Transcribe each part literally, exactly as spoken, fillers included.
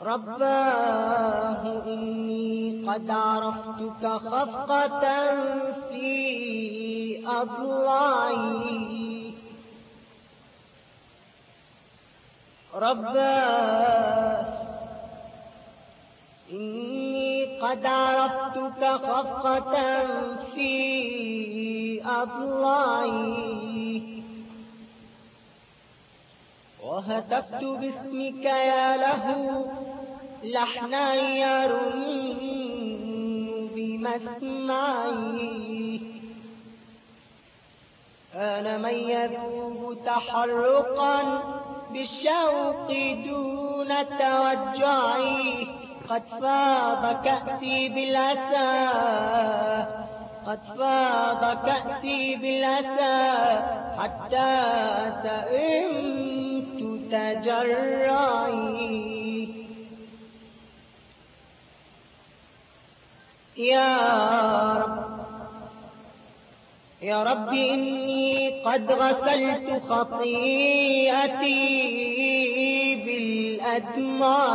رباه إني قد عرفتك خفقة في أضلاعي. رباه إني قد عرفتك خفقة في أضلاعي، وهتفت باسمك يا له لحنا يرن بمسمعي. أنا من يذوب تحرقا بالشوق دون توجعي، قد فاض كأسي بالأسى، قد فاض كأسي بالأسى، حتى سئمت تجرعي. يا رب يا رب إني قد غسلت خطيئتي بالأدمع.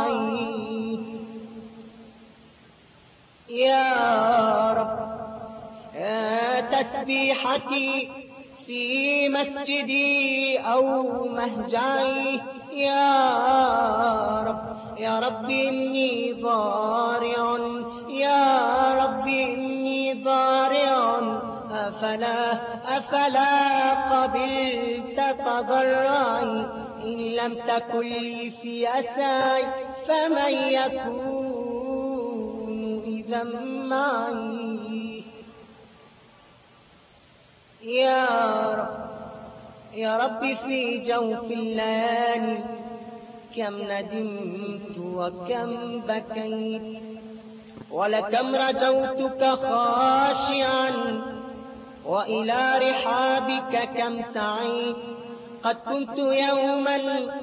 يا رب يا تسبيحتي في مسجدي أو مهجعي. يا رب يا رب إني ضارع، يا رب إني ضارع، أفلا أفلا قبلت تضرعي. إن لم تكن لي في أساي فمن يكون إذا معي. يا رب يا رب في جوف الليالي كم ندمت وكم بكيت، ولكم رجوتك خاشعا، وإلى رحابك كم سعيت. قد كنت يوما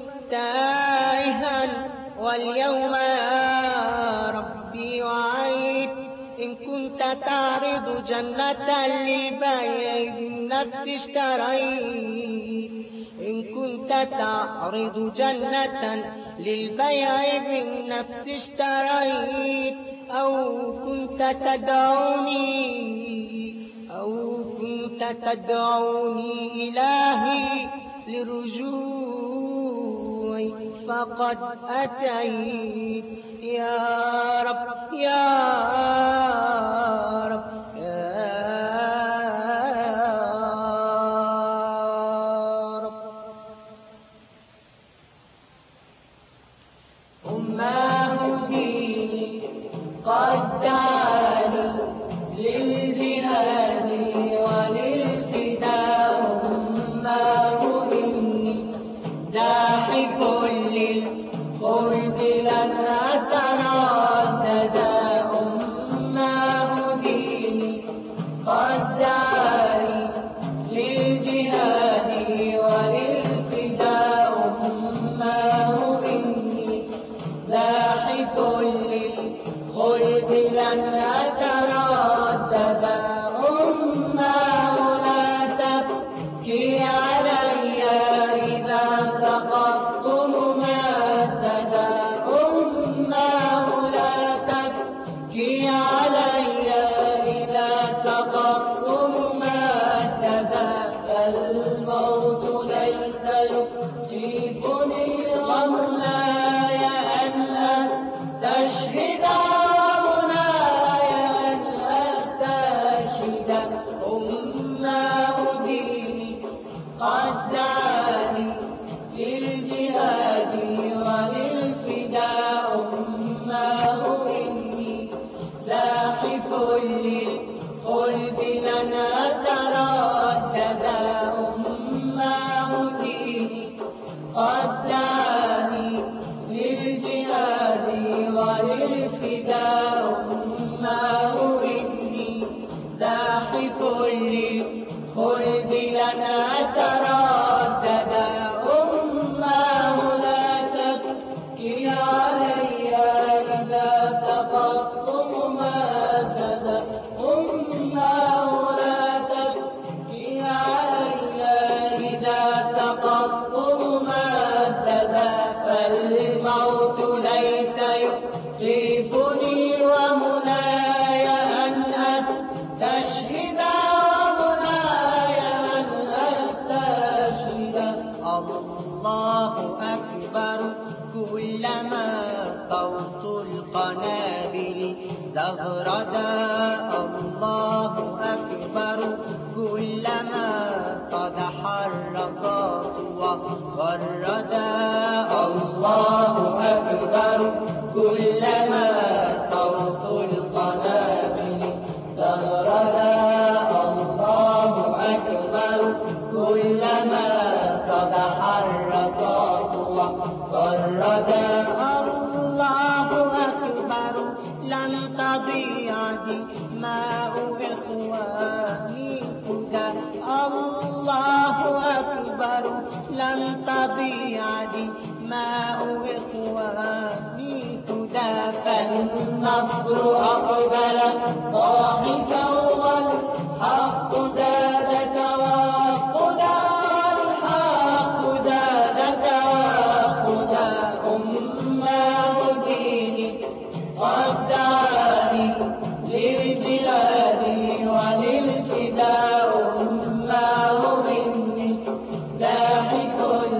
تائها واليوم يا ربي وعيت. إن كنت تعرض جنة للبيع بالنفس اشتريت، إن كنت تعرض جنة للبيع بالنفس اشتريت. أو كنت تدعوني أو كنت تدعوني إلهي لرجوعي فقد أتيت. يا رب يا رب يا رب. أماه ديني قد دعاني للجهاد وللفداء. أماه إني زاحف للخلد لن أتردد. أماه ديني قد دعاني للجهاد وللفداء. أماه إني زاحف للخلد لن أتردد. أماه لا تبكي علي إذا سقطت ممددا. أماه لا تبكي علي إذا سقطت ممددا. فالموت ليس يخيفني غملاي أن أستشهد، غملاي أن أستشهد. أماه ديني قد دعاني للجهاد وللفداء. أماه إني زاحف للخلد لن أتردد. أماه ديني قد دعاني للجهاد وللفداء. أماه إني زاحف للخلد لن أتردد. أماه لا تبكي علي إذا سقطت ممددا. أماه لا تبكي علي إذا سقطت ممددا. فالموت ليس يخيفني ومناي أن أستشهد ومناي أن أستشهد. الله أكبر كلما صوت القنابل زغردا، الله أكبر كلما صدح الرصاص وغردا، الله أكبر كلما صوت القنابل زغردا، الله أكبر كلما صدح الرصاص وغردا. الله أكبر لن تضيع دماء إخواني سدى، الله أكبر لن تضيع دماء إخواني سدى. فالنصر أقبل ضاحكا والحق زاد توقدا، الحق زاد توقدا. أمام ديني قد دعاني للجهاد وللفداء، أماه مني زاحف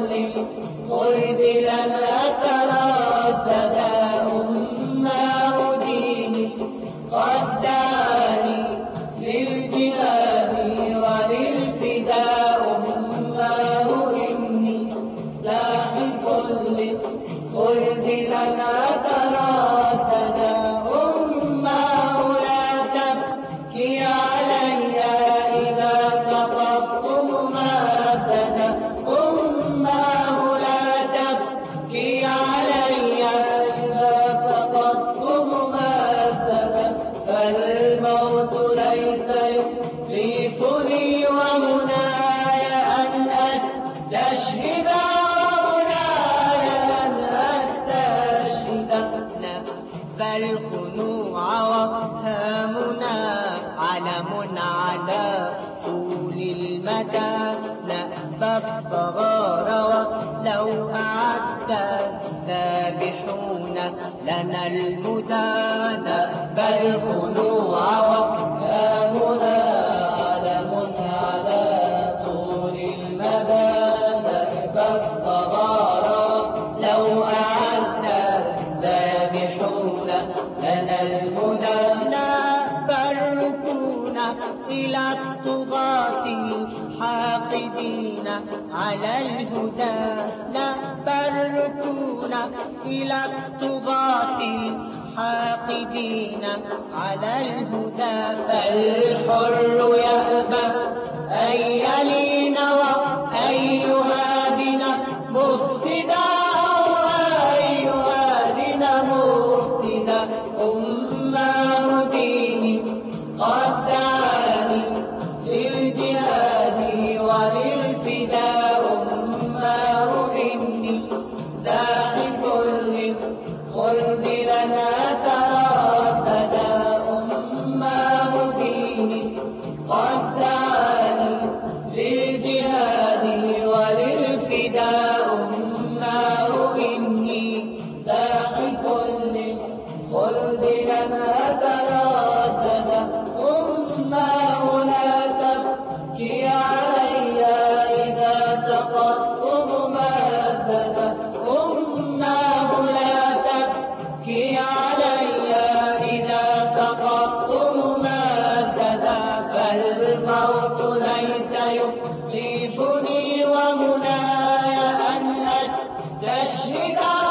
للخلد لن أترددا، أماه ديني قد دعاني للجهاد وللفداء، أماه مني زاحف للخلد لن أترددا. أماه لا تبكي علي إذا سقطت ممددا، أماه لا تبكي علي إذا سقطت ممددا. فالموت ليس يخيفني ومناي أن أستشهد ومناي أن أستشهد. نأبى الخنوع وهامنا علم على طول المدى، نأبى الصغار ولو أعد الذابحون لنا المدى، نأبى الخنوع وهامنا علم على طول المدى، نأبى الصغار لو أعد الذابحون لنا المدى. نأبى الركون إلى الطغاة الحاقدين على الهدى، نأبى الركون إلى الطغاة الحاقدين على الهدى. فالحر يأبى أن يلين وأن يهادن مفسدا، أو أن يهادن مفسدا. أمام ديني قد دعاني للجهاد وللفداء، أماه إني زاحف للخلد لن أترددا، أماه ديني قد دعاني للجهاد وللفداء، أماه إني زاحف للخلد لن أترددا. أماه لا تبكي علي إذا سقطت ممددا، أماه لا تبكي علي إذا سقطت ممددا. فالموت ليس يخيفني ومناي أن أستشهد